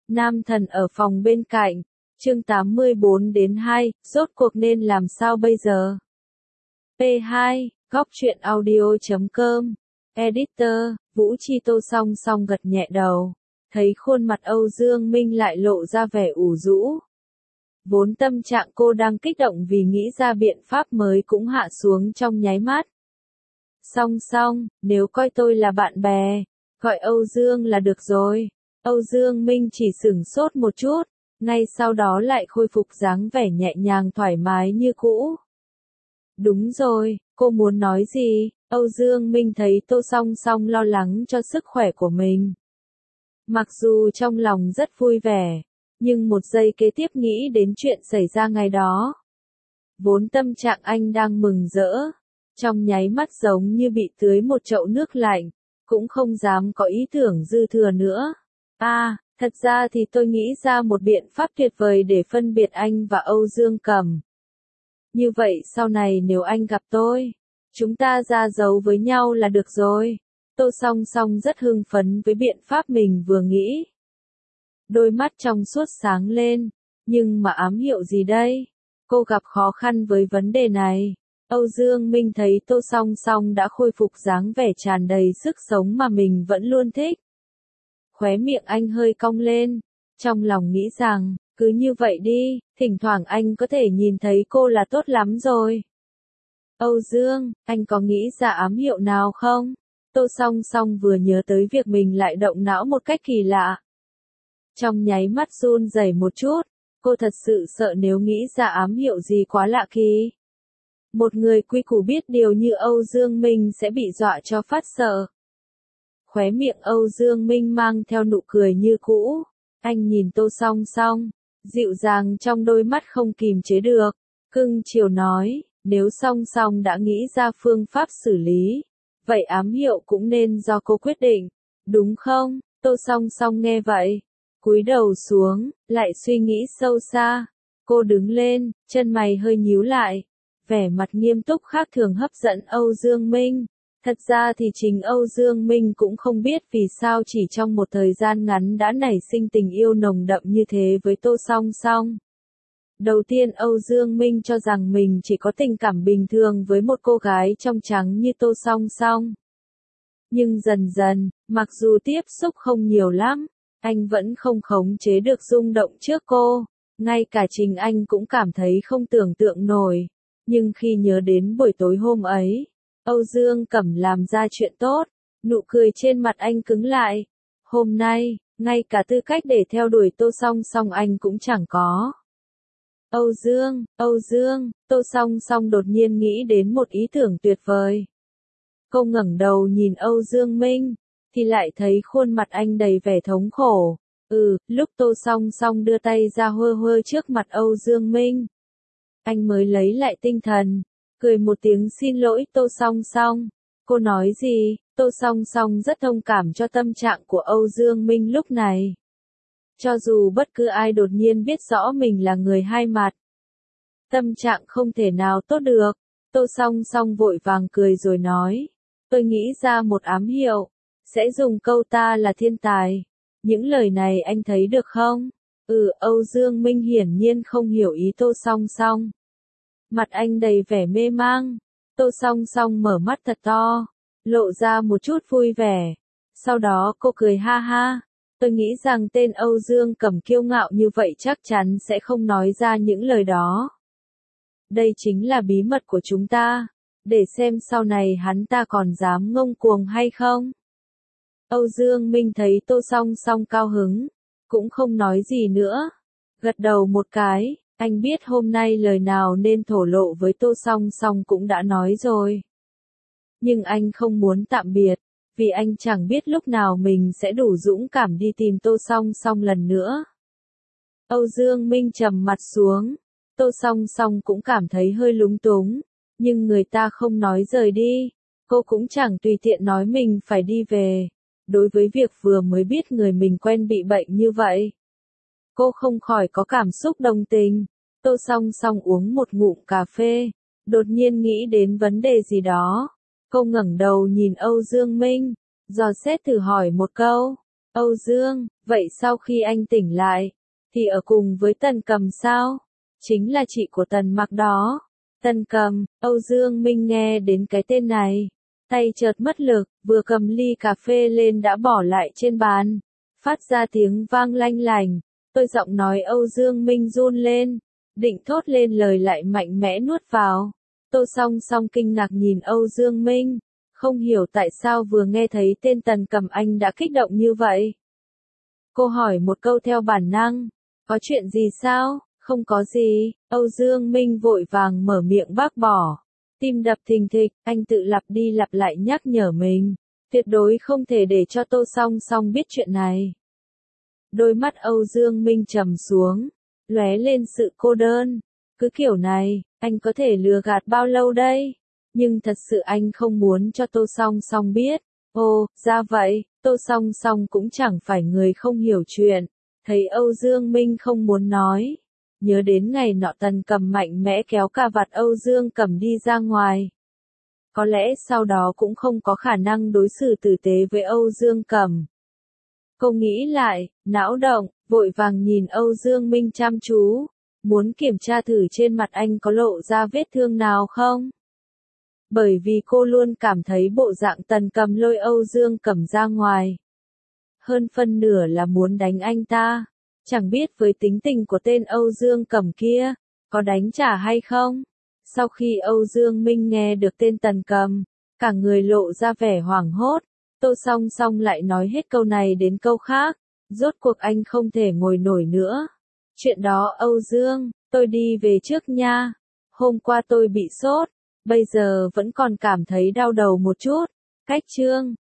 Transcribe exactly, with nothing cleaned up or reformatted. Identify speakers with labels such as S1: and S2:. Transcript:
S1: Nam thần ở phòng bên cạnh, chương tám mươi bốn đến hai, rốt cuộc nên làm sao bây giờ? P hai, góc truyện audio chấm com, Editor, Vũ Chi Tô song song gật nhẹ đầu, thấy khuôn mặt Âu Dương Minh lại lộ ra vẻ ủ rũ. Vốn tâm trạng cô đang kích động vì nghĩ ra biện pháp mới cũng hạ xuống trong nháy mắt. Song song, nếu coi tôi là bạn bè, gọi Âu Dương là được rồi. Âu Dương Minh chỉ sửng sốt một chút, ngay sau đó lại khôi phục dáng vẻ nhẹ nhàng thoải mái như cũ. Đúng rồi, cô muốn nói gì? Âu Dương Minh thấy Tô Song Song lo lắng cho sức khỏe của mình. Mặc dù trong lòng rất vui vẻ, nhưng một giây kế tiếp nghĩ đến chuyện xảy ra ngày đó. Vốn tâm trạng anh đang mừng rỡ, trong nháy mắt giống như bị tưới một chậu nước lạnh, cũng không dám có ý tưởng dư thừa nữa. À, thật ra thì tôi nghĩ ra một biện pháp tuyệt vời để phân biệt anh và Âu Dương Cầm. Như vậy sau này nếu anh gặp tôi, chúng ta ra dấu với nhau là được rồi. Tô Song Song rất hưng phấn với biện pháp mình vừa nghĩ. Đôi mắt trong suốt sáng lên, nhưng mà ám hiệu gì đây? Cô gặp khó khăn với vấn đề này. Âu Dương Minh thấy Tô Song Song đã khôi phục dáng vẻ tràn đầy sức sống mà mình vẫn luôn thích. Khóe miệng anh hơi cong lên, trong lòng nghĩ rằng, cứ như vậy đi, thỉnh thoảng anh có thể nhìn thấy cô là tốt lắm rồi. Âu Dương, anh có nghĩ ra ám hiệu nào không? Tô Song Song vừa nhớ tới việc mình lại động não một cách kỳ lạ. Trong nháy mắt run rẩy một chút, cô thật sự sợ nếu nghĩ ra ám hiệu gì quá lạ kỳ. Một người quy củ biết điều như Âu Dương Minh sẽ bị dọa cho phát sợ. Khóe miệng Âu Dương Minh mang theo nụ cười như cũ, anh nhìn Tô Song Song, dịu dàng trong đôi mắt không kìm chế được, cưng chiều nói, nếu Song Song đã nghĩ ra phương pháp xử lý, vậy ám hiệu cũng nên do cô quyết định, đúng không? Tô Song Song nghe vậy, cúi đầu xuống, lại suy nghĩ sâu xa, cô đứng lên, chân mày hơi nhíu lại, vẻ mặt nghiêm túc khác thường hấp dẫn Âu Dương Minh. Thật ra thì chính Âu Dương Minh cũng không biết vì sao chỉ trong một thời gian ngắn đã nảy sinh tình yêu nồng đậm như thế với Tô Song Song. Đầu tiên Âu Dương Minh cho rằng mình chỉ có tình cảm bình thường với một cô gái trong trắng như Tô Song Song. Nhưng dần dần, mặc dù tiếp xúc không nhiều lắm, anh vẫn không khống chế được rung động trước cô, ngay cả chính anh cũng cảm thấy không tưởng tượng nổi. Nhưng khi nhớ đến buổi tối hôm ấy, Âu Dương Cẩm làm ra chuyện tốt, nụ cười trên mặt anh cứng lại. Hôm nay, ngay cả tư cách để theo đuổi Tô Song Song anh cũng chẳng có. Âu Dương, Âu Dương, Tô Song Song đột nhiên nghĩ đến một ý tưởng tuyệt vời. Cô ngẩng đầu nhìn Âu Dương Minh, thì lại thấy khuôn mặt anh đầy vẻ thống khổ. Ừ, lúc Tô Song Song đưa tay ra hơ hơ trước mặt Âu Dương Minh, anh mới lấy lại tinh thần, cười một tiếng xin lỗi Tô Song Song. Cô nói gì? Tô Song Song rất thông cảm cho tâm trạng của Âu Dương Minh lúc này. Cho dù bất cứ ai đột nhiên biết rõ mình là người hai mặt, tâm trạng không thể nào tốt được. Tô Song Song vội vàng cười rồi nói, tôi nghĩ ra một ám hiệu, sẽ dùng câu ta là thiên tài. Những lời này anh thấy được không? Ừ, Âu Dương Minh hiển nhiên không hiểu ý Tô Song Song. Mặt anh đầy vẻ mê mang, Tô Song Song mở mắt thật to, lộ ra một chút vui vẻ. Sau đó cô cười ha ha, tôi nghĩ rằng tên Âu Dương Cẩm kiêu ngạo như vậy chắc chắn sẽ không nói ra những lời đó. Đây chính là bí mật của chúng ta, để xem sau này hắn ta còn dám ngông cuồng hay không. Âu Dương Minh thấy Tô Song Song cao hứng, cũng không nói gì nữa, gật đầu một cái. Anh biết hôm nay lời nào nên thổ lộ với Tô Song Song cũng đã nói rồi. Nhưng anh không muốn tạm biệt, vì anh chẳng biết lúc nào mình sẽ đủ dũng cảm đi tìm Tô Song Song lần nữa. Âu Dương Minh trầm mặt xuống, Tô Song Song cũng cảm thấy hơi lúng túng, nhưng người ta không nói rời đi, cô cũng chẳng tùy tiện nói mình phải đi về. Đối với việc vừa mới biết người mình quen bị bệnh như vậy, cô không khỏi có cảm xúc đồng tình. Tô Song Song uống một ngụm cà phê, đột nhiên nghĩ đến vấn đề gì đó. Cô ngẩng đầu nhìn Âu Dương Minh, dò xét thử hỏi một câu. Âu Dương, vậy sau khi anh tỉnh lại, thì ở cùng với Tần Cầm sao? Chính là chị của Tần Mặc đó. Tần Cầm, Âu Dương Minh nghe đến cái tên này, tay chợt mất lực, vừa cầm ly cà phê lên đã bỏ lại trên bàn, phát ra tiếng vang lanh lành. Tôi giọng nói Âu Dương Minh run lên, định thốt lên lời lại mạnh mẽ nuốt vào. Tô Song Song kinh ngạc nhìn Âu Dương Minh, không hiểu tại sao vừa nghe thấy tên Tần Cầm anh đã kích động như vậy. Cô hỏi một câu theo bản năng, có chuyện gì sao? Không có gì, Âu Dương Minh vội vàng mở miệng bác bỏ. Tim đập thình thịch, anh tự lặp đi lặp lại nhắc nhở mình, tuyệt đối không thể để cho Tô Song Song biết chuyện này. Đôi mắt Âu Dương Minh trầm xuống, lóe lên sự cô đơn. Cứ kiểu này, anh có thể lừa gạt bao lâu đây? Nhưng thật sự anh không muốn cho Tô Song Song biết. Ồ, ra vậy, Tô Song Song cũng chẳng phải người không hiểu chuyện. Thấy Âu Dương Minh không muốn nói, nhớ đến ngày nọ Tần Cầm mạnh mẽ kéo cà vạt Âu Dương Cầm đi ra ngoài. Có lẽ sau đó cũng không có khả năng đối xử tử tế với Âu Dương Cầm. Cô nghĩ lại, não động, vội vàng nhìn Âu Dương Minh chăm chú, muốn kiểm tra thử trên mặt anh có lộ ra vết thương nào không. Bởi vì cô luôn cảm thấy bộ dạng Tần Cầm lôi Âu Dương Cầm ra ngoài, hơn phân nửa là muốn đánh anh ta. Chẳng biết với tính tình của tên Âu Dương Cầm kia, có đánh trả hay không? Sau khi Âu Dương Minh nghe được tên Tần Cầm, cả người lộ ra vẻ hoảng hốt. Tô Song Song lại nói hết câu này đến câu khác, rốt cuộc anh không thể ngồi nổi nữa. Chuyện đó Âu Dương, tôi đi về trước nha. Hôm qua tôi bị sốt, bây giờ vẫn còn cảm thấy đau đầu một chút. Cách chương